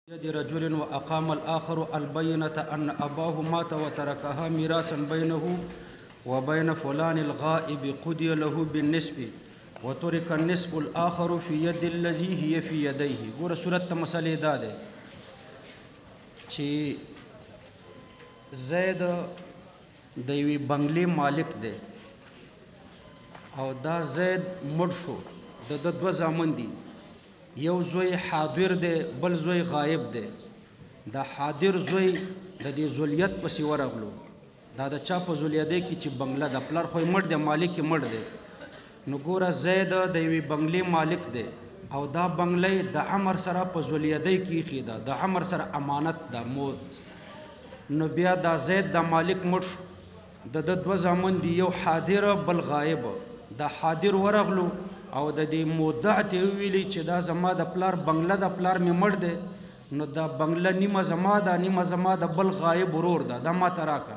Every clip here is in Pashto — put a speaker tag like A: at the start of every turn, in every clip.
A: يد رجل وأقام الآخر البينة أن أباه مات وتركها ميراثا بينه وبين فلان الغائب قضي له بالنسب وترك النسب الآخر في يد الذي هي في يديه. ګوره صورت ته مسئلې دا ده چې زید د یوې بنګلې مالک دی او دا زید مړ شو، د دوه زامن دي، یو زوی حاضر دی بل زوی غایب دی. دا حاضر زوی د دې زولیت پسې ورغلو، دا د چا په زولیدۍ کې چې بنګله د پلار خو یې مړ دی، مالک یې مړ دی. نو ګوره زید د یوې بنګلې مالک دی او دا بنګله د عمر سره په زولیدۍ کې ایښې ده، د عمر سره امانت ده مو. نو بیا دا زید د مالک مړ شو، د دوه زامن دي، یو حاضر بل غایب. دا حاضر ورغلو او د دې مودع ته ویلي چې دا زما د پلار بنګله د پلار مې مړ دی، نو دا بنګله نیمه زما ده، نیمه زما د بل غایب ورور ده، دا ما ته راکړه.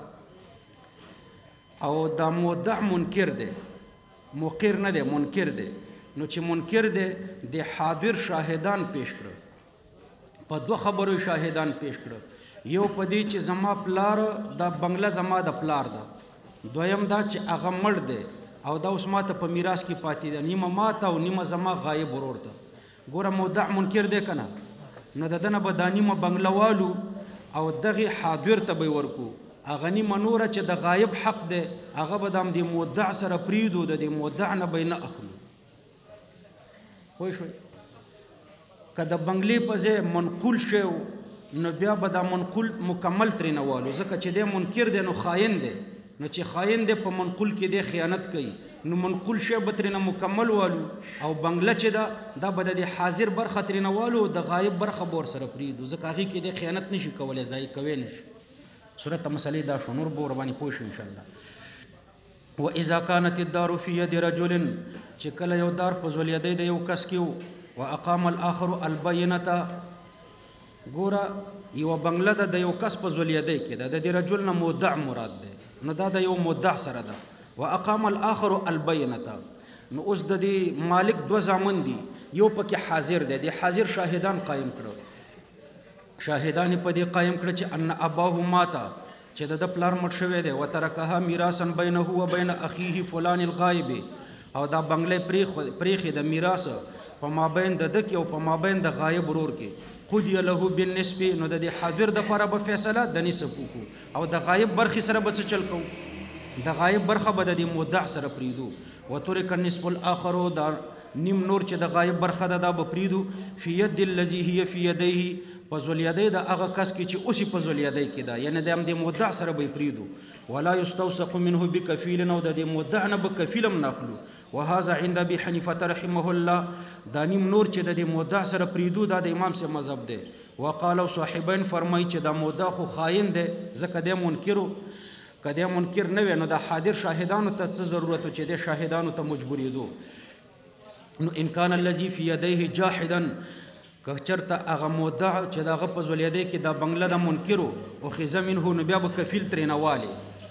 A: او دا مودع منکر دی، مقر نه دی، منکر دی. نو چې منکر دی د حاضر شاهدان پیش کړه، په دوه خبرو شاهدان پیش کړه. یو په دې چې زما پلار دا بنګله زما د پلار ده، دویم دا چې هغه مړ دی او دا اوس ماته په میراث کې پاتې ده، نیمه ماته او نیمه زما غایب ورور ته. ګوره مودع منکر دی که نه؟ نو د ده نه به دا نیمه بنګله والو او دغې حاضر ته به یې ورکو، هغه نیمه نوره چې د غایب حق دی هغه به د همدې مودع سره پرېږدو، د دې مودع نه به یې نه اخلو. پوه شوئ؟ که د بنګلې په ځای منقول شی نو بیا به دا منقول مکمل ترېنه والو، ځکه چې دی منکر دی نو خاین دی. نو چې خاین دی په منقول کې دی خیانت کوي، نو منقول شی به ترېنه مکمل والو او بنګله چې ده دا به د حاضر برخه ترېنه والو، د غایب برخه به ورسره پرېږدو، ځکه هغې کې دی خیانت نشي کولی، ضایع کوی نشي. صورت ته مسئلې دا شو، نور به ورباندې پوه شو انشاءالله. واذا كانت الدار في يد رجل، چې کله یو دار په زولیدۍ د یو کس کې و، واقام الاخر البینة، ګوره یوه بنګله ده د یو کس په زولیدۍ کې ده، د دې رجل نه مودع مراد دی، نو دا د یو مودع سره ده. واقام الاخر البینة، نو اوس د دې مالک دوه زامن دي، یو پکې حاضر دی، د حاضر شاهدان قایم کړه، شاهدان یې په دې قایم کړه چې ان اباه ماته، چې د پلار مړ شوی دی، وترکها میراثا بینه و بین اخیه فلان الغایب، او دا بنګله پریښې د میراث په مابین د ده کې او په مابین د غایب ورور کې. قضی له بالنسب، نو د دې حاضر دپاره به فیصله د نسب وکړو او د غایب برخې سره به څه چل کوو، د غایب برخه به د دې مودع سره پرېږدو. وترک النسب الاخر، دا نیم نور چې د غایب برخه ده دا به پرېږدو. فی ید الذي هي فی یدیه، په زولیدۍ د هغه کس کې چې اوس یې په زولیدۍ کې ده، یعنې د همدې مودع سره به یې پرېږدو. ولا یستوثق منه بکفیل، او د دې مودع نه به کفیل هم نه اخلو. وهذا عند ابي حنیفه رحمه الله، دا نیم نور چې د دې مودع سره پرېږدو دا د امام صاحب مذهب دی. وقالو صاحبین فرمایي چې دا مودع خو خاین دی، ځکه دی منکرو، که دی منکر نه وی نو د حاضر شاهدانو ته څه ضرورت و چې دی شاهدانو ته مجبورېدو. نو ان کان الذي فی یدیه جاحدا، که چېرته هغه مودع چې د هغه په زولیدۍ کې دا بنګله د منکرو اخذ منه، نو بیا به کفیل ترېنه والي.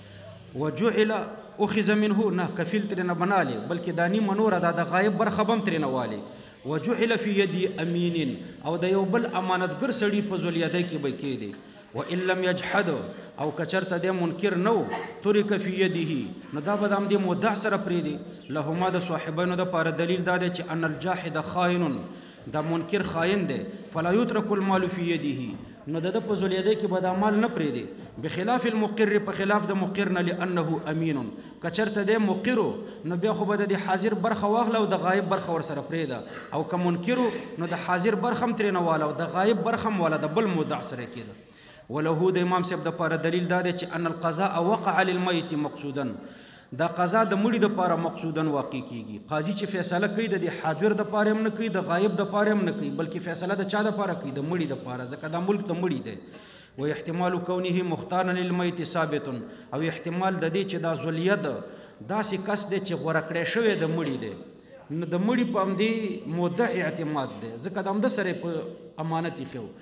A: وجعل اخذ منه، نه کفیل ترېنه بنالي، بلکې دا نیمه نوره دا د غایب برخه به هم ترېنه والي. وجعل فی یدی امین، او د یو بل امانتګر سړي په زولیدۍ کې به کېدی. وان لم یجحد، او که چېرته دی منکر نه و، ترک فی یده، نو دا به د همدې مودع سره پرېږدي. لهما د صاحبینو دپاره دلیل دا دی چې ان الجاحد خائن، دا منکر خائن دی. فلا یترک المال فی یده، نو د ده په زولیدۍ کې به دا مال نه پرېږدي. بخلاف المقر، په خلاف د مقر نه، لانه امین، که چېرته دی مقرو نو بیا خو به د دې حاضر برخه واخله او د غایب برخه ورسره پرېږده، او که منکرو نو د حاضر برخه هم ترېنه واله او د غایب برخه هم واله، د بل مودع سره کېده. وله د امام صاحب دپاره دلیل دا دی چې ان القضاء وقع للمیت مقصودا، دا قضا د مړي دپاره مقصودا واقع کېږي. قاضي چې فیصله کوي د دې حاضر دپاره هم نه کوي، د غایب دپاره هم نه کوي، بلکې فیصله د چا دپاره کوي؟ د مړي دپاره، ځکه دا ملک د مړي دی. و احتمال کونه مختارا للمیت ثابت، او احتمال د دې چې دا زولیت داسې کس دی چې غوره کړی شوی د مړي دی، نو د مړي په همدې مودع اعتماد دی، ځکه د همده سره په امانت ایښی و،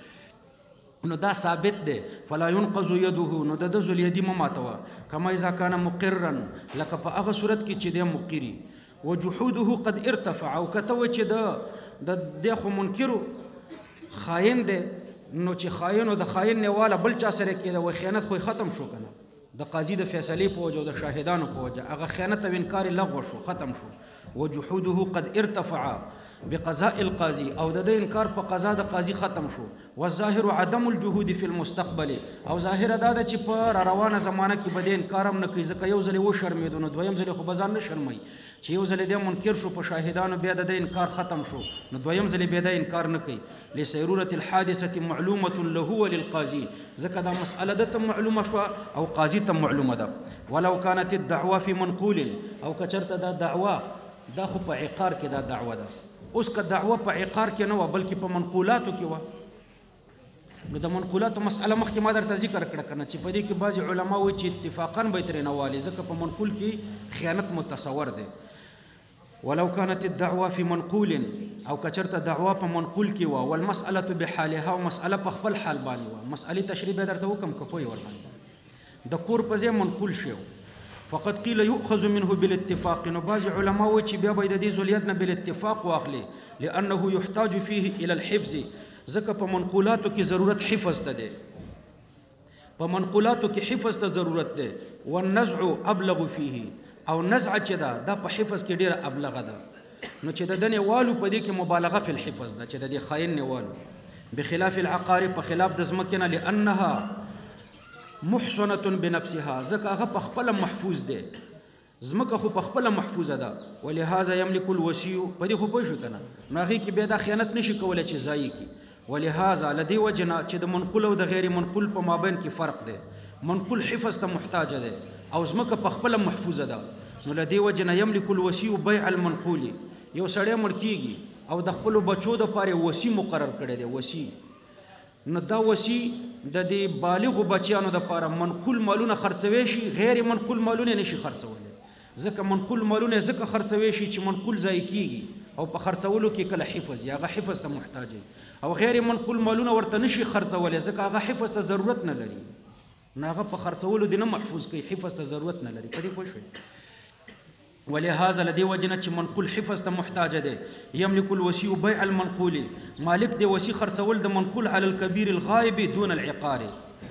A: نو دا ثابت دی. فلا ينقض يده، نو د زولیدي مه ماتوه. کما اذا کان مقرا، لکه په هغه صورت کې چې دی مقري. وجحوده قد ارتفع، او کته و چې د خو منکرو خاین دی، نو چې خاين او د خاين نیواله بل چا سره کېده و خیانت خو ختم شو کنه د قاضي د فیصلې په وجه او د شاهدانو په وجه هغه خیانت او انکار لغوه شو ختم شو وجحوده قد ارتفع بقضاء القاضي او د انکار په قضا د قاضي ختم شو والظاهر عدم الجهود في المستقبل او ظاهر دا چې په روانه زمانه کې بده انکار هم نه کوي ځکه یو ځل و شرمېدو نو دویم ځل خو بزان نه شرمای چې یو ځل د منکر شو په شاهدانو بیا د انکار ختم شو نو دویم ځل بیا د انکار نه کوي لسيروره الحادثه معلومه له وللقاضي ځکه دا مسأله د معلومه شو او قاضي ته معلومه ده ولو كانت الدعوه في منقول او کچرته دا دعوه دا خو په عقار کې دا دعوه ده اوس که دعوه په عقار کې نه و بلکې په منقولاتو کې و نو د منقولاتو مسأله مخکې ما درته ذکر کړه کنه چې په دې کې بعضې علما وایي چې اتفاقا به یې ترې نه والي ځکه په منقول کې خیانت متصور دی ولو كانت الدعوه في منقول او کچرته دعوه په منقول کې و والمسأله بحالها او مسأله په خپل حال باندې و مسألې تشریح به درته وکم که پوه ورباندې د کور په ځای منقول شي فقد قيل يؤخذ منه بالاتفاق نو بعض علماء چې بیا به د دې ذلیتنا بالاتفاق واخلي لانه يحتاج فيه الى الحفظ ځکه په منقولاتو کې ضرورت حفظ ته دی په منقولاتو کې حفظ ته ضرورت دی والنزع ابلغ فيه او نزع چې دا په حفظ کې ډیره ابلغه ده نو چې د دنه والو په دې کې مبالغه فی الحفظ ده چې د دې خاين نه والو بخلاف العقار په خلاف د زمکنه لانها محصنه بنفسها ځکه هغه په خپل محفوظ دی زمکه خو په خپل محفوظه ده ولهذا يملك الوصي په دې خو پوه شو کنه نو هغه کې بیا د خیانت نشي کولای چې ځای کی ولهذا لدی وجنا چې د منقول او د غیر منقول په مابین کې فرق دی منقول حفظ ته محتاج دی او زمکه په خپل محفوظه ده نو لدی وجنا يملك الوصي بيع المنقول یو سړی مړ کیږي او د خپل بچو د پاره وصي مقرر کړی دی وصي نو دا وصي د دې بالغ بچیانو د پاره منقول مالونه خرڅوي شي غیر منقول مالونه نشي خرڅولای ځکه منقول مالونه ځکه خرڅوي شي چې منقول ځای کیږي او په خرڅولو کې کله حفظ یا هغه حفظ ته محتاج او غیر منقول مالونه ورته نشي خرڅولای ځکه هغه حفظ ته ضرورت نه لري نه هغه په خرڅولو دي نه محفوظ کوي حفظ ته ضرورت نه لري په دې پوه شئ ولهذا لدي وجنه چې منقول حفظ ته محتاج دی يملك الوصي بيع المنقول مالک دی وصي خرڅول د منقول على الكبير الغائب دون العقار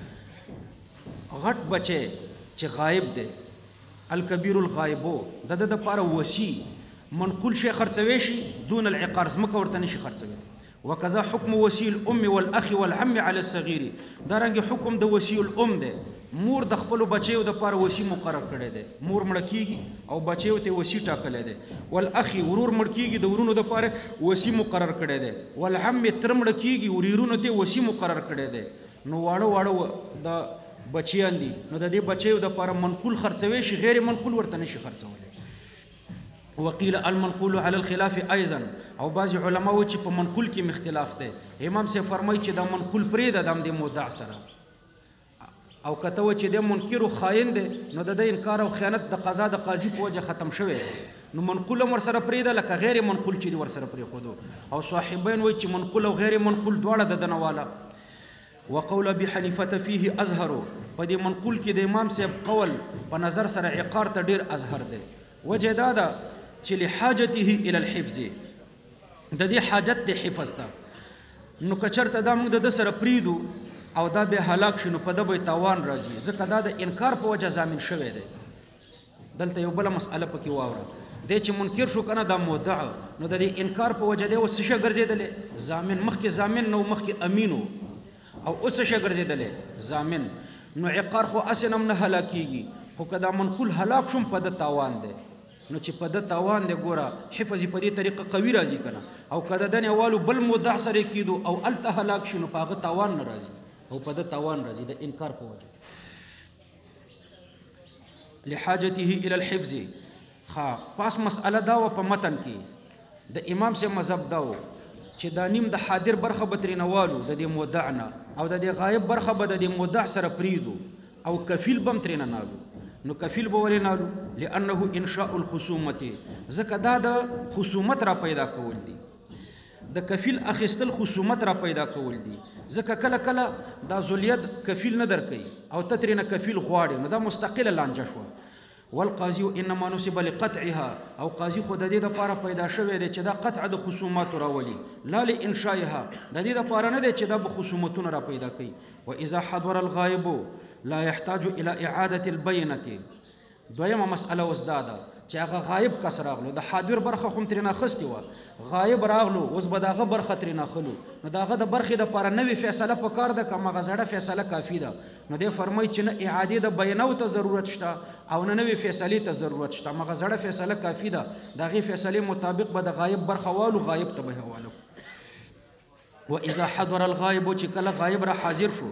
A: غټ بچي چې غائب دی الكبير الغائب د پاره وصي منقول شي خرڅوي شي دون العقار زمکه ورته نشي خرڅوي وكذا حكم وصي الام والاخ والعم على الصغير دارنګ حکم د وصي الام دی مور د خپل بچیو د پاره وصي مقرر کړی دی مور مړ کیږي او بچیو ته وصي ټاکلی دی والاخ ورور مړ کیږي د ورونو د پاره وصي مقرر کړی دی والعم تر مړ کیږي وريرونو ته وصي مقرر کړی دی نو واړو د بچیان دي نو د دې بچیو د پاره منقول خرڅوي شي غیر منقول ورته نشي خرڅولای وقيل المنقول على الخلاف ايضا او بعض علماء چې په منقول کې مختلاف دی امام سے فرمایي چې دا منقول پرې د دم مدعا سره او کته و چې د منکر خائن دی نو د انکار او خیانت د قضا د قاضي په وجه ختم شوی نو منقول ور سره پرې ده لکه غیر منقول چې ور سره پرې خودو او صاحبین وایي چې منقول او غیر منقول دواړه د دنواله وقول ابي حنيفه فيه ازهر په دې منقول کې د امام صاحب قول په نظر سره عقار ته ډیر ازهر دی وجه دا ده چې لحاجته الى الحفظ د دې حاجت د حفظ ته نو کچرته دا موږ د سره پریدو او دا به هلاک شنو په دبه تاوان راځي ځکه دا د انکار په وجه ضامن شوی دی دلته یو بل مسأله پکې واوره د چې منکر شو کنه دا مدعا نو د دې انکار په وجه دی او څه ګرځیدل ضامن مخکې ضامن نو مخکې امینو او اوس څه ګرځیدل ضامن نو عقار خو اسنم نه هلاکیږي خو کدا منقول هلاک شوم په د تاوان دی نو چې په د تاوان دی ګوره حفظ په دې طریقه قوي راځي کنه او کدا د نیوالو بل مدعا سره کیدو او الته هلاک شنو په هغه تاوان نه راځي او په د تاوان راځي د انکار په وجه لحاجته الى الحفظ پاس مسأله دا و په متن کې د امام سے مذهب دا و چې دا نیم د حاضر برخه بترینوالو د دې مدعنا او د دې غایب برخه به د دې مدع سره پریدو او کفیل بم ترینه نالو نو کفیل به ولې نالو لانه انشاء الخصومه ځکه دا د خصومت را پیدا کول دي د کفیل اخیستل خصومت را پیدا کول دي ځکه کله کله دا ذلیت کفیل نه درکې او تترینه کفیل غواړي نو دا مستقله لانجه شو والقاضي انما نسب لقطعها او قاضي خود د دې لپاره پیدا شوی دی چې دا قطع د خصومات راولي لا لانشائها د دې لپاره نه دی چې دا به خصومتونه را پیدا کوي. واذا حضر الغائب لا يحتاج الى اعاده البينه. دویمه مسأله اوس دا ده چې هغه غایب کس راغلو د حاضر برخه خو ترې ناخستې وه غایب راغلو اوس به د هغه برخه ترې ناخلو نو د هغه د برخې دپاره نوې فیصله په کار ده که همغه زړه فیصله کافي ده. نو دی فرمایي چې نه اعادې د بیانو ته ضرورت شته او نه نوې فیصلې ته ضرورت شته همغه زړه فیصله کافي ده د هغې فیصلې مطابق به د غایب برخه والو غایب ته به یې حواله. واذا حضر الغایب چې کله غایب را حاضر شو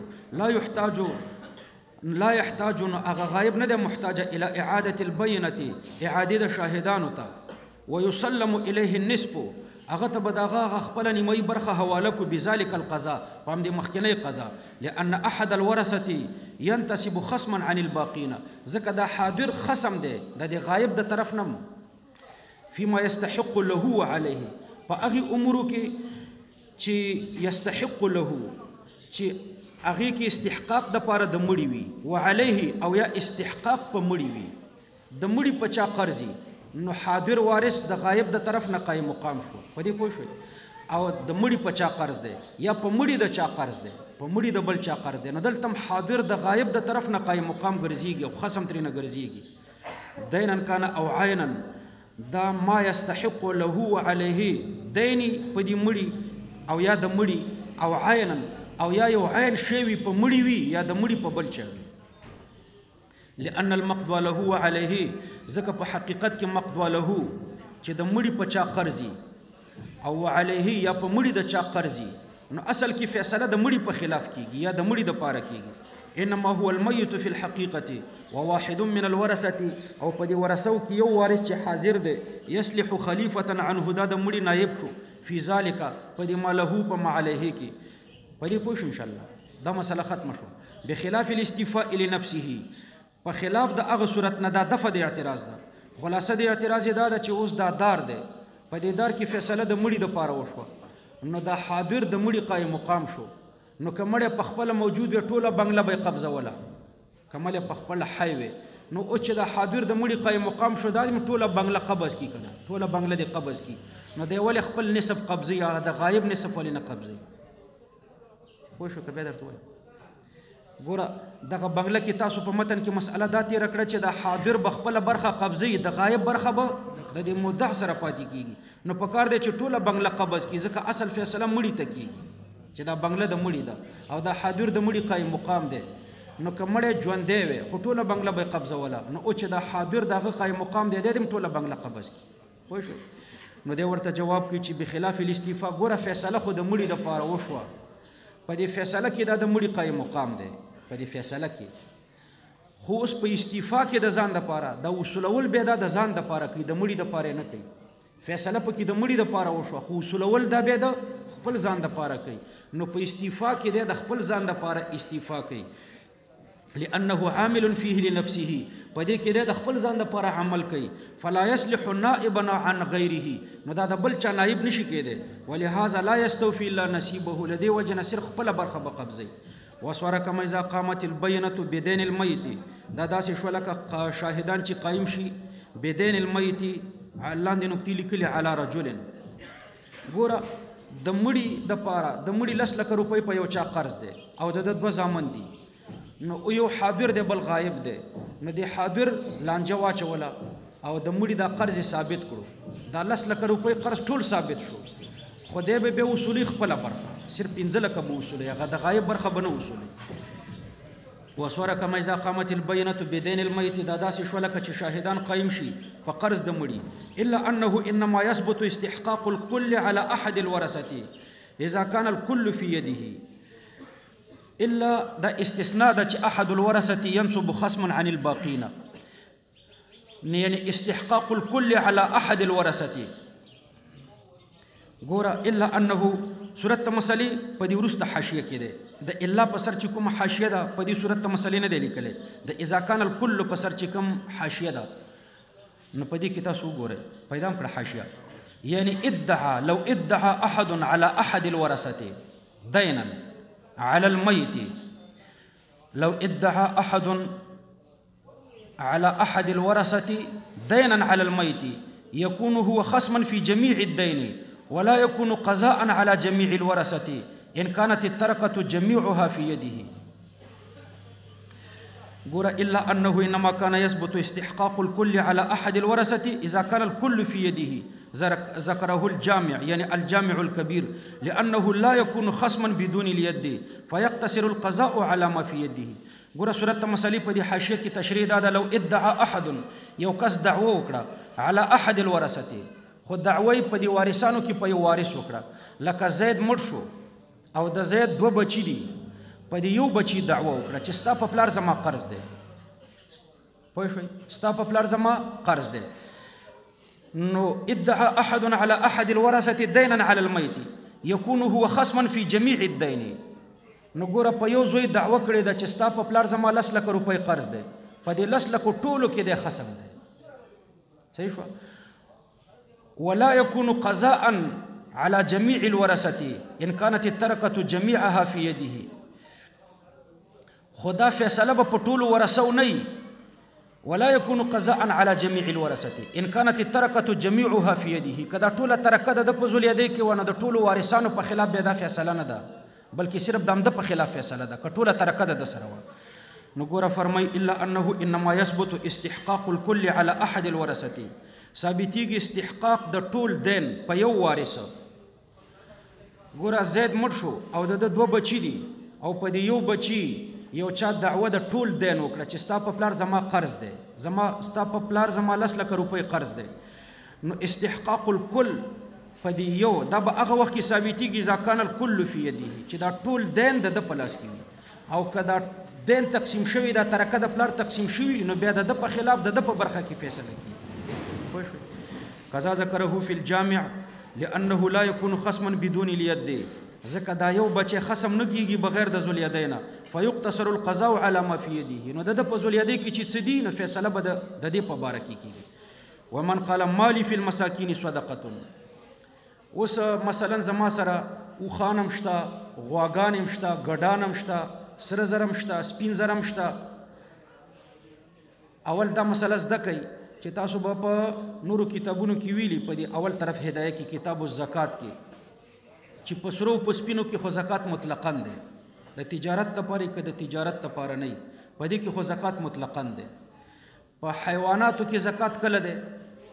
A: لا يحتاج اغا غائب نه محتاج الى اعاده البينه اعاده شاهدانو ته ويسلم اليه النسب اغه ته بداغه خپل نیمه برخه حواله کو بذلك القضاء پام دې مخکنی قضا لان احد الورثه ينتسب خصما عن الباقين زکه دا حاضر خصم دی د غائب د طرف نم فيما يستحق له وعليه فاغي امور کې چې يستحق له چې هغه کې استحقاق د پاره د مړی وي وعليه او یا استحقاق په مړی وي د مړی په چا قرضي نو حاضر وارث د غایب د طرف نه قائم مقام شو په دې پوه شو او د مړی په چا قرض دی یا په مړی د چا قرض دی په مړی د بل چا قرض دی نو دلته حاضر د غایب د طرف نه قائم مقام ګرځيږي او خصم ترې نه ګرځيږي. دینا کان او عینا دا ما يستحق له وعليه دیني په دې مړی او یا د مړی او عینا او یا یو عین شوی په مړی وي یا د مړی په بل چا وي. لأن المقضى له وعليه ځکه په حقیقت کې مقضى له چې د مړی په چا قرضي او عليه یا په مړی د چا قرضي نو اصل کې فیصله د مړی په خلاف کیږي یا د مړی د پاره کیږي. انما هو الميت في الحقيقه وواحد من الورثه او په دې ورثو کې یو وارث چې حاضر دی يصلح خليفه عنه دا د مړی نائب شو فی ذلک په دې ماله په عليه کې په دې پوه شو ان شاء الله دا مسله ختم شو. بخلاف الاستيفاء لنفسه په خلاف د هغه صورت نه دا دفع د اعتراض ده. خلاصه د اعتراض دا ده چې اوس دا دار دی په دې دار کې فیصله د مړي د پاره وشوه نو دا حاضر د مړي قائم مقام شو نو کمړه په خپل موجود وي ټوله بنگله به قبضه ولا کمله په خپل حي وي نو او چې دا حاضر د مړي قائم مقام شو دا ټوله بنگله قبض کی کنه ټوله بنگله دی قبض کی نو دی ول خپل نسب قبضي یا د غایب نسب ولې نه قبضي پوه شو که بیا درته وایم ګوره دغه بنگله کې تاسو په متن کې مسأله دا تېره کړه چې د حاضر به خپله برخه قبضوي د غایب برخه به د دې مدع سره پاتې کېږي نو په کار دی چې ټوله بنگله قبض کړي ځکه اصل فیصله مړي ته کېږي چې دا بنگله د مړي ده او دا حاضر د مړي قایم مقام دی نو که مړی ژوندی وي خو ټوله بنگله به یې قبضوله نو او چې دا حاضر د هغه قایم مقام دی دی هم ټوله بنگله قبض کړي پوه شو نو دی ورته جواب کوي چې بخلاف الاستیفا ګوره فیصله خو د مړي دپاره وشوه په دې فیصله کې دا د مړي قایم مقام دی په دې فیصله کې خو اوس په استیفا کې د ځان دپاره د وصولول بیا دا د ځان دپاره کوي د مړي دپاره نه کوي فیصله پکې د مړي دپاره وشوه خو وصولول دا بیا د خپل ځان دپاره کوي نو په استیفا کې دی د خپل ځان دپاره استیفا کوي لأنه عامل فيه لنفسه په دې کې د خپل ځان دپاره عمل کوي فلا يصلح نائبا عن غيره نو دا د بل چا نائب نشي کېدی ولهذا لا يستوفي الا نصيبه لدې وجه نه صرف خپله برخه به قبضوي. وصور كما اذا قامت البينه بدين الميت دا داسې شو لکه شاهدان چې قایم شي بدين الميت لاندې نکتې لیکلي على رجل ګوره د مړي دپاره د مړي 10 لکه روپۍ په یو چا قرض دی او د دوه زامن دي نو یو حاضر دی بل غایب دی نو دی حاضر لانجه واچوله او د مړي دا قرض ثابت کړو دا 10 لکه روپۍ قرض ټول ثابت شو خو دی به وصولي خپله برخه صرف 15 لکه به وصولي هغه د غایب برخه به نه وصولي. وصوره کما اذا قامت البينه بدين الميت دا داسې شو لکه چې شاهدان قایم شي په قرض د مړي الا انه انما يثبت استحقاق الكل على احد الورثه اذا كان الكل في يده الا دا استثناء دا چې احد الورثه ينصب خصما عن الباقين يعني استحقاق الكل على احد الورثه ګوره الا انه صورت مسلې په دې وروسته حاشیه کې ده د الا په سر چې کوم حاشیه ده په دې صورت مسلې نه دی لیکلې د اذا كان الكل په سر چې کوم حاشیه ده نو په دې کې تاسو وګورئ پیدا کړه حاشیه يعني ادعى لو ادعى احد على احد الورثه دينا على الميت لو ادعى احد على أحد الورثة دينا على الميت يكون هو خصما في جميع الدين ولا يكون قضاء على جميع الورثة إن كانت التركة جميعها في يده. قول إلا أنه إنما كان يثبت استحقاق الكل على أحد الورثة إذا كان الكل في يده، ذكره الجامع يعني الجامع الكبير، لأنه لا يكون خصما بدون اليد فيقتصر القضاء على ما في يده. ګوره صورت مسلې په دې حاشیه کې تشریح دا ده، لو ادعا احد یو کس دعوه وکړه على احد الورثه، خو دعوی په دې وارثانو کې په یو وارث وکړه، لکه زید مړ شو او د زید دوه بچي دي، په دې یو بچي دعوه وکړه چې ستا په پلار زما قرض دی، پوه شوئ، ستا په پلار زما قرض دی، نو ادعا احد على احد الورثه دينا على الميت يكون هو خصما في جميع الدين. نو ګوره په یو زوی دعوه کړې ده چې ستا په پلار زما 10 لک روپۍ قرض دی، په دې 10 لکو ټولو کې دی خصم دی، صحیح شو. ولا يكون قضاء على جميع الورثه ان كانت التركه جميعها في يده. خدا فیصله په ټولو ورثو نه، ولا يكون قضاء على جميع الورثه ان كانت التركه جميعها في يده. کدا ټوله ترکه د په زول یادې کې ونه د ټولو وارثانو په خلاف به دا فیصله نه ده، بلکې صرف د په خلاف فیصله ده، کټوله ترکه ده د سره و. نو ګوره فرمای الا انه انما يثبت استحقاق الكل على احد الورثه، ثابتیږي استحقاق د ټول دین په یو وارث. ګوره زید مړ شو او د دوه بچی دي او په دې یو بچی یو چا دعوه د ټول دین وکړه چې ستا په پلار زما قرض دی، ستا په پلار زما 10 لک روپۍ قرض دی، نو استحقاق الكل په دې یو دا به هغه وخت کې ثابتېږي اذا کان الکل فی یده، چې دا ټول دین د په لاس کې وي، او که دا دین تقسیم شوی، دا ترکه د پلار تقسیم شوی، نو بیا د په خلاف د په برخه کې فیصله کیږي، پوه شوئ. قضا ذکره فی الجامع لانه لا يكون خصما بدون اليد، ځکه دا یو بچی خصم نه کیږي بغیر د ذل یدینه، فیقتصر القضاء على ما في يده، نو د په ذل یدی کې چې څه دي نو فیصله به د دې په باره کې کیږي. ومن قال مالی فی المساکین صدقه، اوس مثلا زما سره اوښانم شته، غواګانم شته، ګډانم شته، سره زرم شته، سپین زرم شته. اول دا مسله زده کوي چې تاسو به په نورو کتابونو کې ویلي، په دې اول طرف هدایه کې کتاب الزکات کې، چې په سرو په سپینو کې خو زکات مطلقاً دی، د تجارت لپاره که د تجارت لپاره نه، په دې کې خو زکات مطلقاً دی. په حیواناتو کې زکات کله دی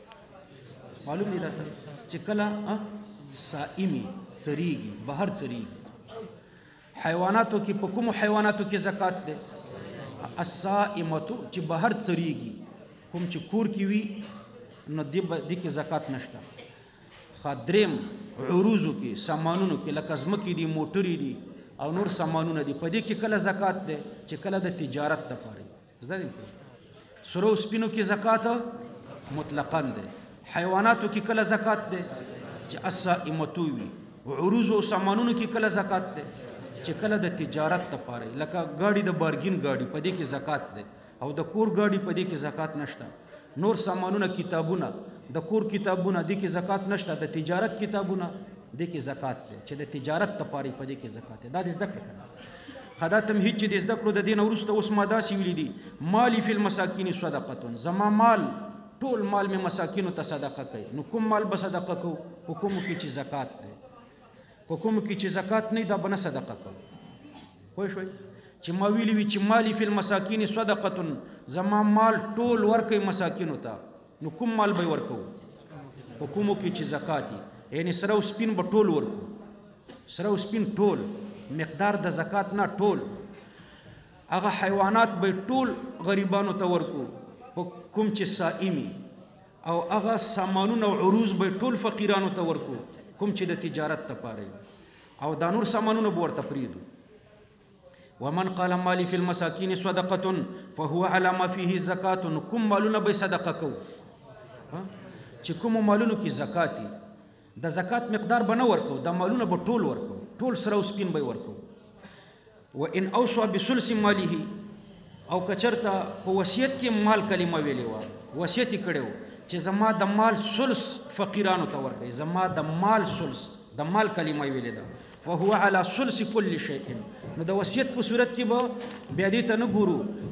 A: معلوم دی راته، چې کله سائمی څریږي، بهر څریږي. حیواناتو کې په کومو حیواناتو کې زکات دی؟ السائمتو چې بهر څریږي، کوم چې کور کې وي نو دې کې زکات نشته. خادریم عروضو کې، سامانونو کې، لکه ځمکې دي، موټرې دي او نور سامانونه دي، په دې کې کله زکات دی چې کله د تجارت لپاره. زده دي سرو سپینو کې زکات مطلقاً دی. حیواناتو کې کله زکات دی چې السائمتو وي. عروض او سامانونو کې کله زکات دی چې کله د تجارت لپاره، لکه ګاډي د بارګین ګاډي په دې کې زکات دی، او د کور ګاډي په دې کې زکات نشته. نور سامانونه، کتابونه، د کور کتابونه دې کې زکات نشته، د تجارت کتابونه دې کې زکات دی چې د تجارت لپاره په دې کې زکات دی. دا دې زده کړه. خدا تمهید چې دې زده کړو د دین وروسته اوس ما داسې ویلي دي، مالی فی المساکین صدقه، زما مال ټول مال مې مساکینو ته صدقه کوي. نو کوم مال به صدقه کوو؟ په کومو کې چې زکات دی، په کومو کې چې زکات نه دا به نه صدقه کوو، پوه شوئ. چې ما ویلي وي چې مالی فی المساکین صدقه، زما مال ټول ورکوي مساکینو ته، نو کوم مال به ورکوو؟ په کومو کې چې زکات یې، یعنی سره او سپین به ټول ورکو، سره او سپین ټول، مقدار د زکات نه ټول. هغه حیوانات به ټول غریبانو ته ورکو په کوم چې سائمی، او هغه سامانونه او عروض به ټول فقیرانو ته ورکو کوم چې د تجارت لپاره، او دا نور سامانونه به ورته پرېږدو. ومن قال مالی فی المساکین صدقه فهو على ما فيه زکات، کوم مالونه به صدقه کوو چې کوم مالونو کې زکات دي، د زکات مقدار به نه ورکو، د مالونه به ټول ورکو، ټول سره او سپین به ورکو. وان اوصى بثلث ماله، او کچرته په وصیت کې مال کلمه ویلې وه، وصیت یې کړی و چې زما د مال ثلث فقیرانو ته ورکوي، زما د مال ثلث، د مال کلمه ویلې ده، فهو على ثلث كل شيء. نو د وصیت په صورت کې به بیا دې ته نه ګورو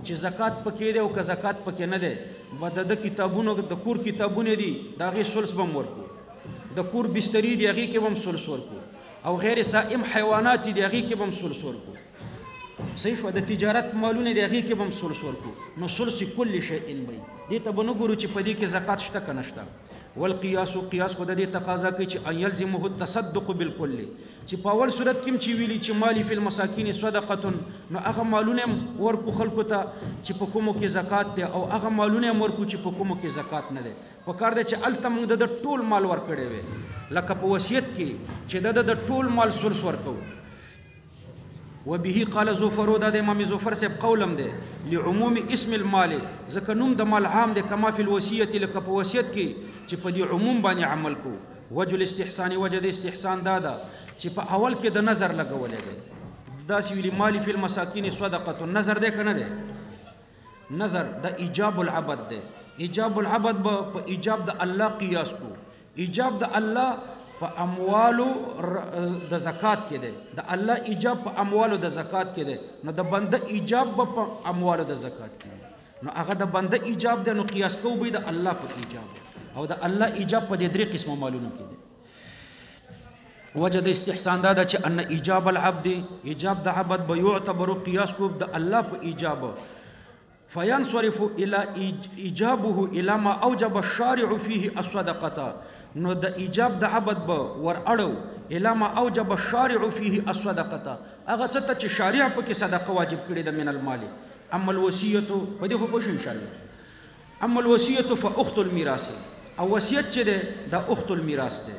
A: چې زکات پکې دی او که زکات پکې نه دی به د کتابونو د کور کتابونه دي د هغې سلس به هم ورکو د کور بستري دي هغې کې به هم سلس ورکو او غیر سائم حیوانات دي هغې کې به هم سلس ورکو صحیح شو د تجارت مالونه دي هغې کې به هم سلس ورکو نو سلس کل شیء وي دې ته به نه ګورو چې په دې کې زکات شته که نه شته والقیاس قیاس خو د دې تقاضا کوي چې ان یلزمه التصدق بالکل چې په اول صورت کې چې ویلي چې مالی فی المساکین صدقه نو هغه مالونه ورکو خلکو ته چې په کومو کې زکات دی او هغه مالونه ورکو چې په کومو کې زکات نه دی په کار دی چې هلته موږ د ټول مال ورکړی وی لکه په وصیت کې چې د ټول مال سلس ورکو وبه قال زفر دا د امام زفر سے قولم ده لعموم اسم المال ځکه نوم د مال عام ده کما فی الوصیت لکه په وصیت کې چې په دې عموم باندې عمل کو وجه الاستحسان وجه د استحسان دا چې په اول کې د نظر لګولې ده دا سی ویلی مال فی المساکین صدقه نظر ده کنه ده نظر د ایجاب العبد ده ایجاب العبد په ایجاب د الله قیاس کو ایجاب د الله په اموالو د زکات کې دی د الله ایجاب په اموالو د زکات کې دی نو د بنده ایجاب په اموالو د زکات کې دی نو هغه د بنده ایجاب دی نو قیاس کوو به د الله په ایجاب او د الله ایجاب په دې درې قسمه مالونو کې دی وجه د استحسان دا چې ان ایجاب العبد ایجاب د عبد به يعتبر قیاس کو د الله په ایجاب فینصرف الى ایجابه الى ما اوجب الشارع فيه الصدقه نو د ایجاب د عبد به ور اړو الا ما اوجب الشارع فيه الصدقه هغه څه ته چې شارع پکې صدقه واجب کړي د من المال اما الوصيه په دې خو پوه ان شاء الله اما الوصيه فاخت الميراث او وصیت چې ده د اخت الميراث ده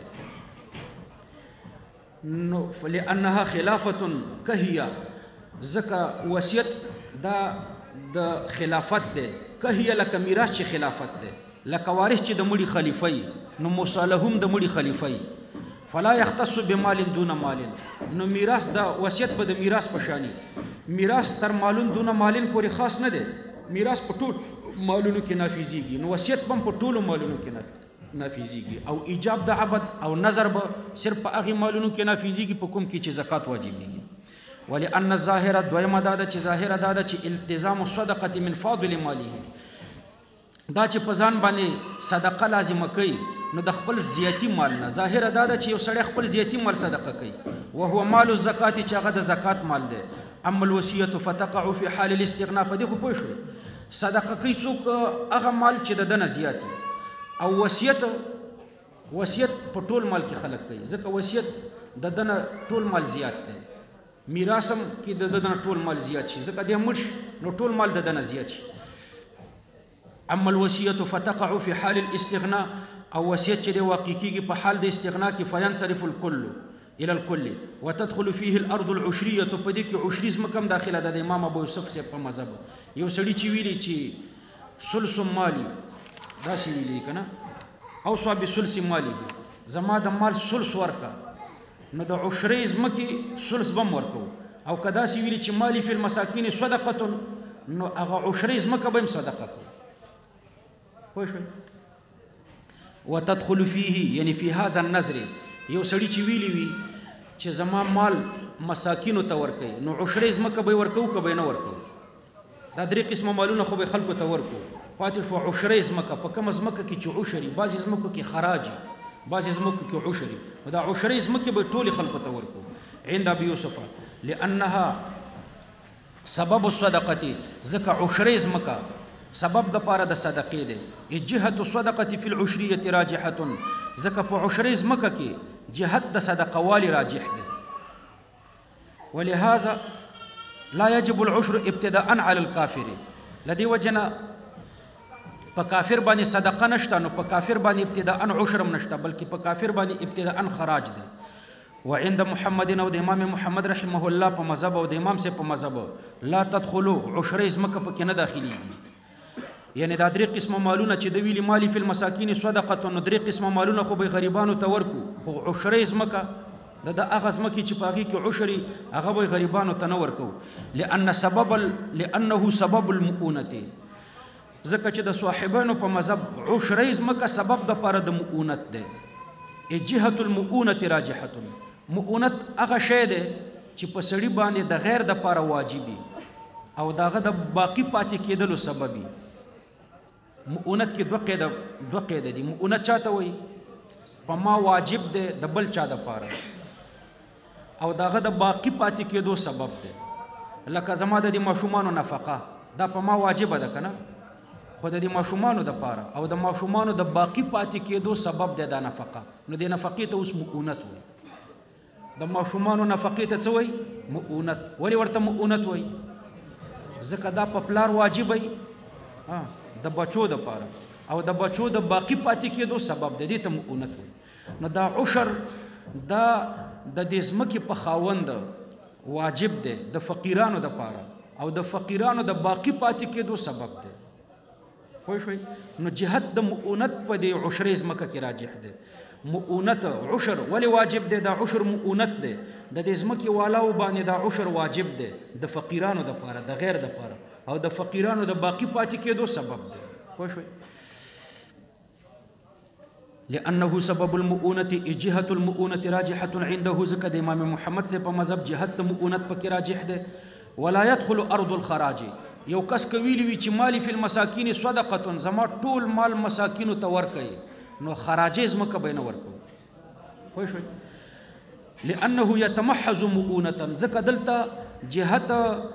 A: نو فلانها خلافه كهيا زکه وصیت دا د خلافت ده كهيا لکه میراث چې خلافت ده لکه وارث چې د مړي خلیفہ نو مصالحهم د مړي خلیفہ فلا يختص بمال دون مال نو میراث دا وصیت په د میراث په شانی میراث تر مالون دون مالین پورې خاص نه دی میراث په ټول مالونو کې نافذيږي نو وصیت هم په ټول مالونو کې نافذيږي او ایجاب د عبد او نظر به صرف په هغه مالونو کې نافذيږي په کوم کې چې زکات واجبېږي ولئن الظاهر دویمه دا چې ظاهر دا چې التزام الصدقه من فاضل ماله دا چې په ځان باندې صدقه لازمه کوي نو د خپل زیاتی مال نه ظاهر دا چې یو سړی خپل زیاتی مال صدقه کوي وهو مال الزکات چې هغه د زکات مال دی اما الوصيه فتقع في حال الاستغناء په دې خو پوه شو صدقه کوي څوک هغه مال چې د دنه زیاتی او وصیت په ټول مال کې خلق کوي ځکه وصیت د دنه ټول مال زیات دی میراثم کې د دنه ټول مال زیات شي ځکه د مړ نو ټول مال د دنه زیات شي اما الوصيه فتقع في حال الاستغناء او وصیت چې د واقع کیږي په حال د استغنا کې فینصرف الكل الى الكل وتدخل فيه الارض العشريه په دې کې عشري زمکم داخله ده د امام ابو یوسف سے په مذهب یو سړی چې ویلي چې ثلث مالی دا سی ویلي کنه او صاب ثلث مالی زما د مال ثلث ورکا نو د عشري زمکی ثلث بم ورکو او کدا سی ویلي چې مالی فی المساکین صدقه نو هغه عشري زمکه به صدقه کو وتدخل فيه یعنی فی هذا النظر یو سړی چې ویلی وی چې زما مال مساکینو ته ورکي نو عشرې زمکه به ورکو کبه نه ورکو دا درې قسمه مالونه خو به خلکو ته ورکو پاتې شو عشرې زمکه په کوم زمکه کې چې عشري بعضی زمکو کې خراج بعضی زمکو کې عشري دا عشرې زمکه به ټول خلکو ته ورکو عند ابي يوسف لانها سبب الصدقه زکه عشرې زمکه سبب د پاره د صدقې دی جهت الصدقه فی العشریه راجحه زکه په عشرې زمکه کې جهت د صدقه والی راجح دی ولهذا لا يجب العشر ابتداء على الكافر لدی وجنا په کافر باندې صدقه نشته نو په کافر باندې ابتداء عشر نشته بلکې په کافر باندې ابتداء خراج دی وعند محمد او د امام محمد رحمه الله په مذهب او د امام سے په مذهب لا تدخلوا عشرې زمکه په کې نه داخليږي یعنی دا درې قسمه مالونه چې د ویلي مالی فی المساکین صدقه نو درې قسمه مالونه خو به غریبانو ته ورکو خو عشرې زمکه د هغه زمکه چې په هغې کې عشري هغه به غریبانو ته نه ورکو لانه سبب المؤونة ځکه چې د صاحبانو په مذهب عشرې زمکه سبب د پاره د مؤونت دی جهت المؤونة راجحه مؤونت هغه شی دی چې په سړي باندې د غیر د پاره واجبي او داغه د باقی پاتې کېدلو سببي. مؤونت کې دوه قیده دي. مؤونت چاته وایي؟ په ما واجب دی د بل چا د پاره، او داغه د باقی پاتې کېدو سبب دی. لکه زما د دې ماشومانو نفقه دا په ما واجبه ده که نه، خو د دې ماشومانو د پاره او د ماشومانو د باقی پاتې کېدو سبب دی دا نفقه. نو دې نفقې ته اوس مؤونت وایي. د ماشومانو نفقې ته څه وایي؟ مؤونت. ولې ورته مؤونت وایي؟ ځکه دا په پلار واجب وي د بچو د پاره، او د بچو د باقی پاتې کېدو سبب دی، دې ته مؤونت وایي. نو دا عشر دا د دې ځمکې په خاوند واجب دی د فقیرانو د پاره، او د فقیرانو د باقی پاتې کېدو سبب دی. پوه شوئ؟ نو جهت د مؤونت په دې عشرې ځمکه کې راجح دی. مؤونت عشر ولې واجب دی؟ دا عشر مؤونت دی. د دې ځمکې والاو باندې دا عشر واجب دی د فقیرانو د پاره، د غیر د پاره، او د فقیرانو د باقی پاتې کېدو سبب دی. پوه شوئ؟ لأنه سبب المؤونة جهة المؤونة راجحة عنده، ذکر د امام محمد سے په مذهب جهت د مؤونت پکې راجح دی. ولا يدخل ارض الخراج. یو کس کویلی وی چې مالی فی المساکین صدقه، زما ټول مال مساکینو ته ورکړي، نو خراج زمکه به نه ورکو. پوه شئ؟ لأنه يتمحض مؤونة، ځکه دلته جهت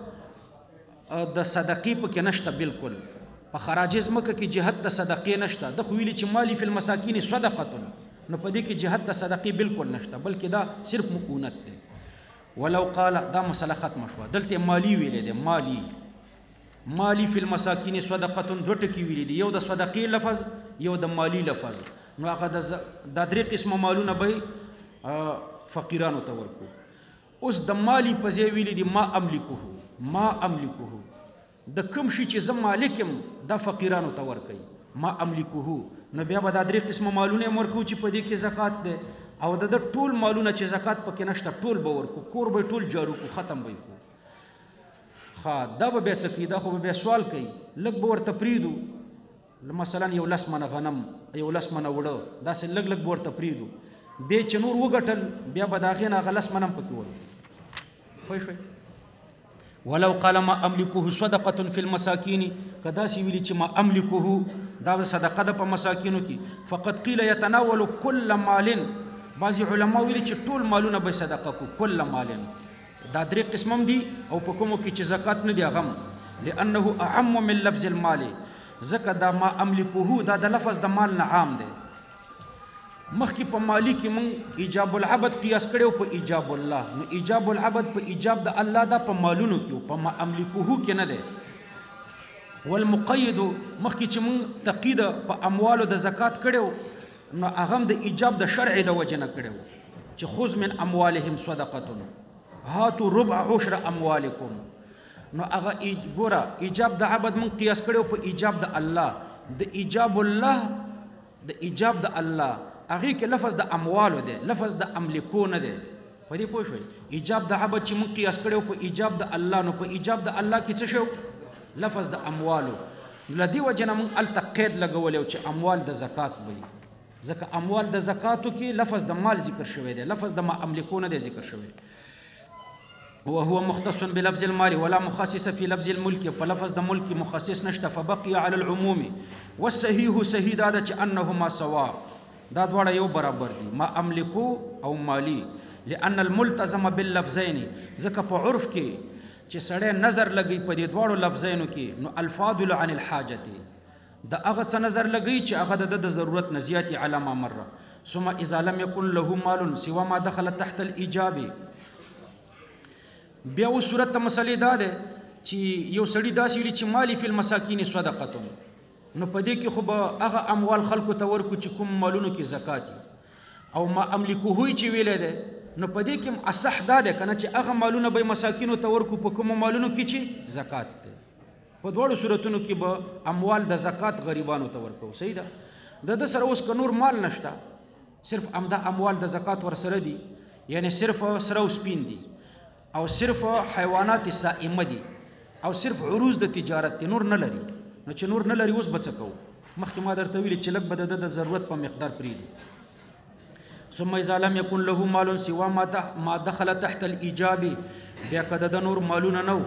A: د صدقې پکې نشته. بالکل په خراج زمکه کې جهت د صدقې نشته. د خو ویلی چې مالی فی المساکین صدقه، نو په دې کې جهت د صدقې بالکل نشته، بلکې دا صرف مؤونت دی. ولو قال، دا مسله ختمه شوه. دلته مالی ویلې دی. مالی فی المساکین صدقه دوه ټکي ویلې دي، یو د صدقې لفظ، یو د مالی لفظ. نو هغه د درې قسمه مالونه به فقیرانو ته ورکو. اوس د مالی په ځای ویلې دي ما املکه، د کوم شي چې زه مالک یم دا فقیرانو ته ورکوي. ما املکه، نو بیا به دا درې قسمه مالونه یې ورکو چې په دې کې زکات دی، او د ټول مالونه چې زکات پکې نشته ټول به ورکو، کور به ټول جارو کو، ختم به کو. دا به بیا څه کوي؟ دا خو به بیا سوال کوي، لږ به ورته پریږدو، مثلا یو 10 منه غنم، یو 10 منه وړه، داسې لږ به ورته پریږدو، بیا چې نور وګټل بیا به د هغې نه هغه 10 منه هم پکې ورکو. پوه شوئ؟ ولو قال ما املکه صدقه فی المساکین، که داسې ویلي چې ما املکه دا صدقه ده په مساکینو کې، فقد قیل یتناول کل مال، بعضې علما ویلي چې ټول مالونه به صدقه کو. کل مال دا درې قسمم دي، او په کومو کې چې زکات نه دی هغه. لأنه اعم من لفظ المال، ځکه دا ما املکه دا د لفظ د مال نه عام دی. مخکې په مالی کې مونږ ایجاب العبد قیاس کړی په ایجاب الله، نو ایجاب العبد په ایجاب د الله دا په مالونو کې، په ما املکه کې نه دی. والمقید مخکې چې مونږ تقید په اموالو د زکات کړی، نو هغه هم د ایجاب د شرع د وجه نه کړی چې خذ من اموالهم صدقه هاتو ربع عشر اموالکم. نو هغه ګوره ایجاب د عبد مونږ قیاس کړی په ایجاب د الله. د ایجاب الله، د ایجاب د الله هغې کې لفظ د اموالو دی، لفظ د املکو نه دی. په دې پوه شوئ؟ ایجاب د عبد چې مونږ قیاس کړی په ایجاب د الله، نو په ایجاب د الله کې څه شو؟ لفظ د اموالو. له دې وجه نه مونږ هلته قید لګولی چې اموال د زکات وي، ځکه اموال د زکاتو کې لفظ د مال ذکر شوی دی، لفظ د ما املکو نه دی ذکر شوی. وهو مختص بلفظ المال ولا مخصص في لفظ الملك، په لفظ د ملک مخصص نشته. فبقي على العموم والصحيح صحیح دا ده چې انهما سواء، دا دواړه یو برابر دي، ما املکو او مالی. لأن الملتزم باللفظین، ځکه په عرف کې چې سړی نظر لګي په دې دواړو لفظینو کې، نو الفاضل عن الحاجت، د هغه څه نظر لګي چې هغه د ضرورت نه زیاتې على ما مره. ثم اذا لم يكن له مال سوى ما دخل تحت الايجاب، بیا و صورت ته مسلې دا ده چې یو سړي داسې ویلي چې مالی فی المساکین صدقه، نو په دې کې خو به هغه اموال خلکو ته ورکو چې کوم مالونو کې زکات، او ما املکه چې ویلی دی، نو په دې کې اصح دا دی که نه چې هغه مالونه به مساکینو ته ورکو په کومو مالونو کې چې زکات دی. په دواړو صورتونو کې به اموال د زکات غریبانو ته ورکو. صحیح ده؟ د سره اوس که نور مال نشته، صرف همدا اموال د زکات ورسره دي، یعنی صرف سره او سپین دي، او صرف حیوانات سائمه دي، او صرف عروض د تجارت دي، نور نه لري. نو چې نور نه لري اوس به څه کوو؟ مخکې ما درته ویلي چې لږ به د ضرورت په مقدار پرېږدي. ثم اذا لم يكن له مال سوى ما دخل تحت الايجاب، بیا که د نور مالونه نو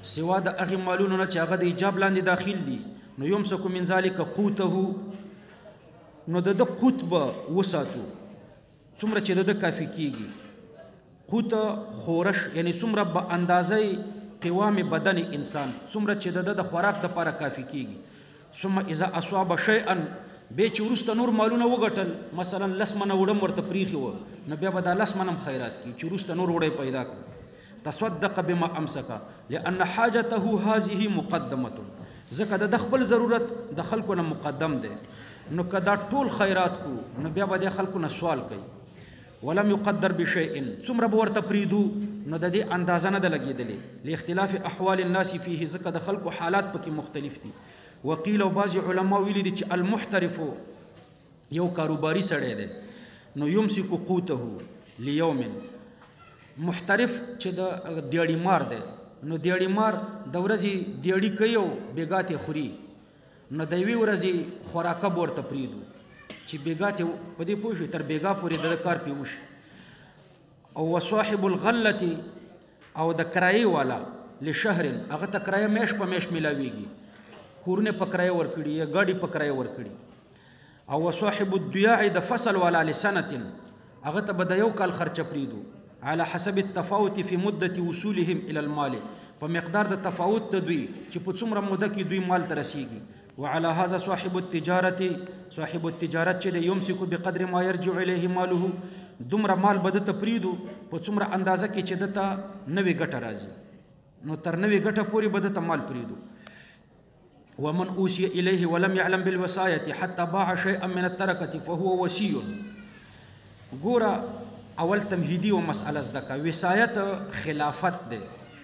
A: سوا د هغې مالونو نه چې هغه د ایجاب لاندې داخل دي نو یمسکو من ذلک قوته نو د ده قوت به وساتو څومره چې د ده کافي کېږي قوت خورش یعنی څومره به اندازه قوام بدن انسان څومره چې د ده د خوراک دپاره کافي کېږي ثم اذا اصاب شیئا بیا چې وروسته نور مالونه وګټل مثلا 10 منه وړم ورته پریښي وه نو بیا به دا 10 منه خیرات کړي چې وروسته نور وړی پیدا کړي تصدق بما امسک لان حاجته هذه مقدمه ځکه د خپل ضرورت د خلکو نه مقدم دی نو که دا ټول خیرات کو نو بیا به د خلکو نه سوال کوي ولم يقدر بشيء څومره به ورته پریدو نو د دې اندازه نه ده لګېدلې لاختلاف احوال الناس فيه ځکه د خلکو حالات پکې مختلف دي وقیل او بعضې علما ویلي دي چې المحترف یو کاروباري سړی دی نو یمسک قوته لیوم محترف چې د دیاړي مار دی نو دیاړي مار د ورځې دیاړي کوي او بیګاتې خوري نو د یوې ورځې خوراکه به ورته پرېږدو چې بیګاتې په دې پوه شوي تر بیګا پورې د کار پې وشي او وصاحب الغلة او د کرایې والا لشهر هغه ته کرایه میاشت په میاشت میلاویږي کورونه په کرایه ورکړي یا ګاډي په کرایه ورکړي او وصاحب الضیاع د فصل والا لسنة هغه ته به د یو کال خرچه پرېږدو على حسب التفاوت في مدة وصولهم إلى المال په مقدار د تفاوت د دوی چې په څومره موده کې دوی مال ته رسیږي وعلى هذا صاحب التجارة چې د یمسک بقدر ما يرجع إليه ماله دومره مال به دته پرېږدو په څومره اندازه کې چې دته نوې ګټه راځي نو تر نوې ګټه پورې به دته مال پرېږدو ومن اوصي إليه ولم يعلم بالوصاية حتى باع شيئا من التركة فهو وصي ګوره اول تمهیدی و مسئله زده کا وصایت خلافت ده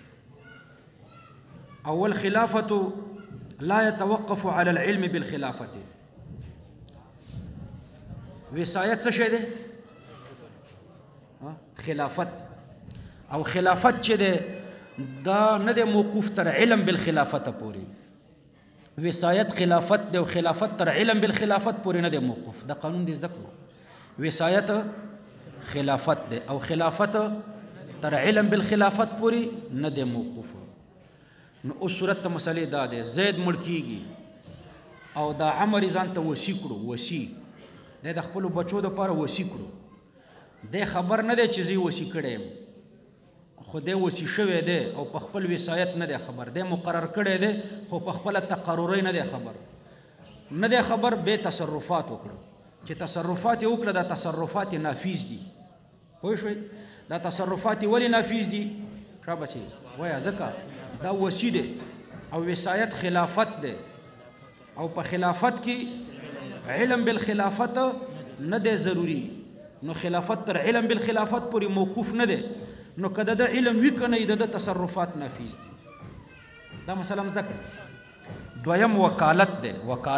A: اول خلافت لا يتوقف على العلم بالخلافت وصایت څه شی ده خلافت او خلافت چې ده دا نه ده موقوف تر علم بالخلافت پوری وصایت خلافت ده او خلافت تر علم بالخلافت پوری نه ده موقوف دا قانون دې زده کړو وصایت خلافت ده او خلافت تر علم بالخلافت پوری نه ده موقوف نو اوس صورت ته مسئله دا ده زید مړ کیږي او دا عمر ځان ته وصي کړو وصي د خپل بچو د پاره وصي کړو د خبر نه ده چې زی وصي کړم خو د وصي شوی ده او په خپل وصایت نه ده خبر ده مقرر کړی ده خو په خپل تقرری نه ده خبر به تصرفات وکړو چې تصرفات وکړه دا تصرفات نافذ دي پوه شوي دا تصرفات ولې نافذ دي شابسي وایه ځکه دا وصي دی او وصایت خلافت دی او په خلافت کې علم بالخلافت نه دی ضروري نو خلافت تر علم بالخلافت پورې موقوف نه دی نو که د علم وي که نه د تصرفات نافذ دي دا مسله مزده کړه دویم وکالت دی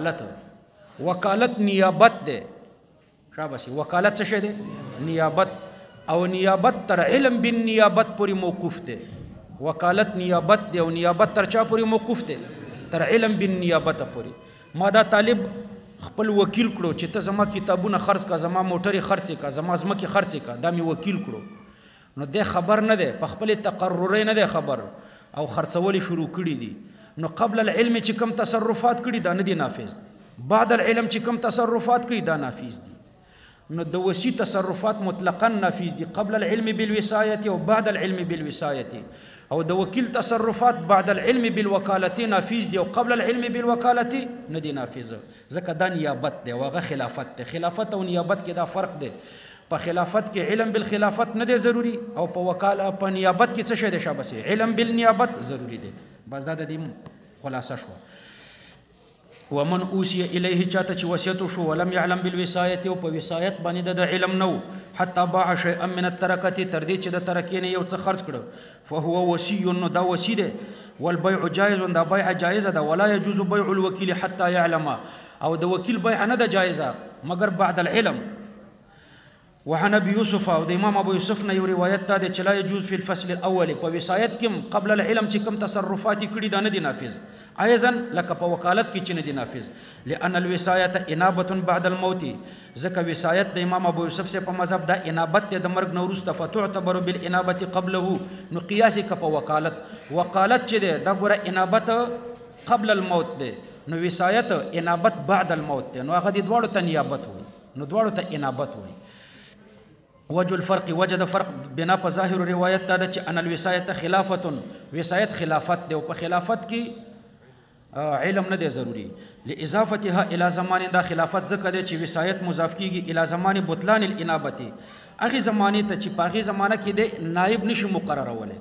A: وکالت نیابت دی شابسي وکالت څه شی دی نیابت او نیابت تر علم بالنیابت پورې موقوف دی وکالت نیابت دی او نیابت تر چا پورې موقوف دی تر علم بالنیابت پورې ما دا طالب خپل وکیل کړو چې ته زما کتابونه خرڅ کا زما موټرې خرڅ کا زما ځمکې خرڅ کا دا مې وکیل کړو نو د خبر نه دی په خپل تقرری نه دی خبر او خرڅول شروع کړي دي نو قبل العلم چې کم تصرفات کړي دا نه دي نافذ بعد العلم چې کم تصرفات کړي دا نافذ دي نو د وصي تصرفات مطلقا نافذ دي قبل العلم بالوصاية او بعد العلم بالوصاية او د وکیل تصرفات بعد العلم بالوکالة نافذ دي او قبل العلم بالوکالة نه دي نافذ ځکه دا نیابت دی او هغه خلافت دی خلافت او نیابت کې دا فرق دی په خلافت کې علم بالخلافت نه دی ضروری او په وکاله په نیابت کې څه شی دی شابسي علم بالنیابت ضروری دی بس دا د دې خلاصه شو ومن اوصي الیه چاته چې وصیت شو ولم يعلم بالوصایت او په وصایت باندې د علم نو حتی باع شیئا من الترکه تر دې چې د ترکې نه یو څه خرڅ کړو فهو وصي نو دا وصي ده والبيع جائز دا بيع جائزه ده ولا يجوز بيع الوكيل حتى يعلم او د وکیل بيع نه ده جائزه مگر بعد العلم وعن ابي يوسف او د امام ابو یوسف نه یو روایت ده چې لا يجوز في الفصل الاول په وصایت کې قبل العلم چې کوم تصرفات کړي دا نه دي نافذ ايضا لکه په وکالت کې چې نه دي نافذ لان الوصایه انابه بعد الموت ځکه وصایت د امام ابو یوسف سے په مذهب دا انابت د مرګ نو وروسته فتعتبر بالانابه قبله نو قیاس ک په وکالت چې ده دا ګوره انابت قبل الموت ده نو وصایت انابت بعد الموت ده نو هغه د دواړو ته نیابت وي نو دواړو ته انابت وي وجه الفرق وجد فرق بنا په ظاهر روایت دا چې ان الوصایت خلافه وصایت خلافت دی او په خلافت کې علم نه دی ضروری لاضافتها الى زمان دا خلافت ځکه دی چې وصایت مضاف کیږي الى زمان بطلان الانابه هغه زمانه ته چې په هغه زمانه کې دی نائب نشي مقرروله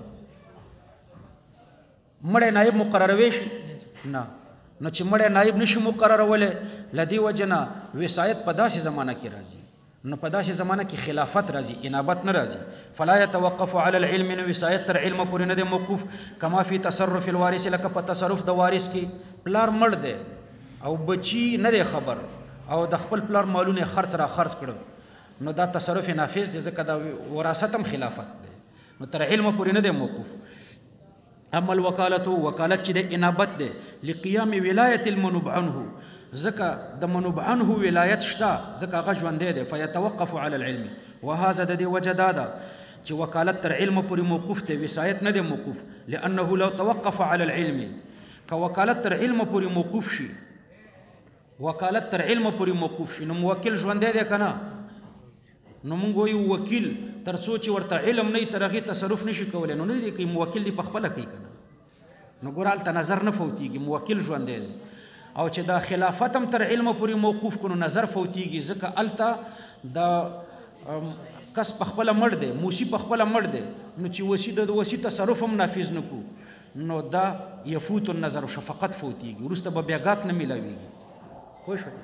A: مړ نائب مقرروي شي نه نو چې مړ نائب نشي مقرروله لدی وجنا وصایت په داسې زمانه کې راځي نو په داسې زمانه کې خلافت راځي انابت نه راځي فلا يتوقف على العلم نو وصایت تر علم پورې نه دی موقوف کما فی تصرف الوارث لکه په تصرف د وارث کې پلار مړ دی او بچی نه دی خبر او د خپل پلار مالونه خرڅ کړ نو دا تصرف نافذ دی ځکه دا وراثت هم خلافت دی نو تر علم پورې نه دی موقوف اما الوکالت وکالت چې د انابت دی لقیام ولایت المنوب عنه ځکه د منوب عنه ولایت شته ځکه هغه ژوندی دی فیتوقف علی العلم وهذا د دې وجه دا ده چې وکالت تر علم پورې موقوف دی وصایت نه دی موقوف لانه لو توقف علی العلم که وکالت تر علم پورې موقوف شي وکالت تر علم پورې موقوف شي نو موکل ژوندی دی که نه نو موږ وایو وکیل تر څو چې ورته علم نه تر هغې تصرف نشي کولی نو نه دی کوي موکل دی په خپله کوي که نه نو ګوره هلته نظر نه فوتېږي موکل ژوندی دی او چې دا خلافت هم تر علم پورې موقوف کړو نظر فوتېږي ځکه هلته د کس په خپله مړ دی موسی په خپله مړ دی نو چې د وصي تصرف هم نافظ نه کړو نو دا یفوت النظر و شفقت فوتېږي وروسته به بیا ګاک نه میلاویږي پوه شوئ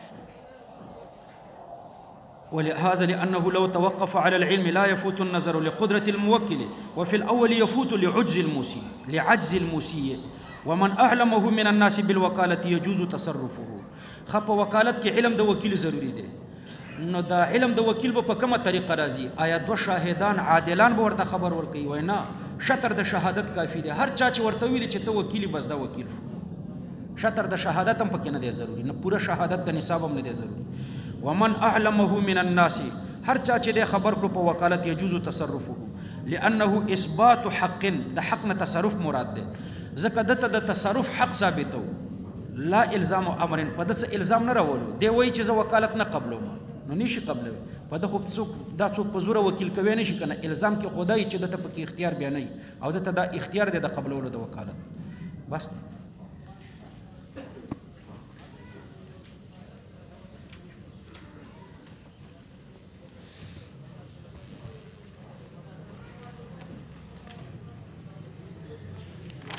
A: ولهذا لأنه لو توقف على العلم لا يفوت النظر لقدرة الموكل وفي الأول يفوت لعجز الموسي ومن أعلمه من الناس بالوكالة يجوز تصرفه خپ وکالت کې علم د وکیل ضروری دی نو دا علم د وکیل په کومه طریقه راځي آیا دو شاهدان عادلان به ورته خبر ورکوي وینا شطر د شهادت کافی دی هر چا چې ورته ویل چې ته وکیل بس دا وکیل شطر د شهادت هم پکې نه دی ضروری نه پوره شهادت د نصاب هم نه دی ضروری ومن اعلمه من الناس هر چا چې د خبر کړو په وکالت يجوز تصرفه لانه اثبات حق د حق نه تصرف مراد دی ځکه دته د تصرف حق ثابتو لا الزام امر په دڅ الزام نه راولو دی وای چې زه وکالت نه قبلوم نو نشي قبلوي په دغه څوک په زوره وکیل کوي نشي کنه الزام کې خدای چې دته په اختیار بیانوي او دته دا اختیار دی د قبلولو د وکالت بس